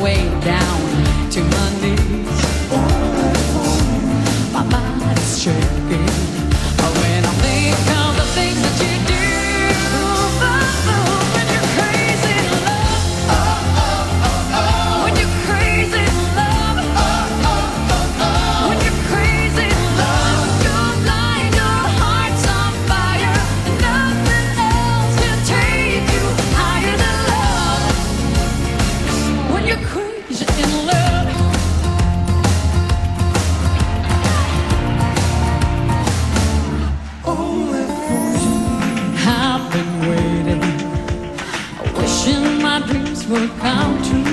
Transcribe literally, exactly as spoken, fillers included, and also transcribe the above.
way down to my knees. My body's shaking when I think of the things that you do. When you're crazy in love, when you're crazy in love, when you're crazy in love, you're blind, your heart's on fire, and nothing else can take you higher than love. When you're crazy in love. I've been waiting, wishing my dreams would come true.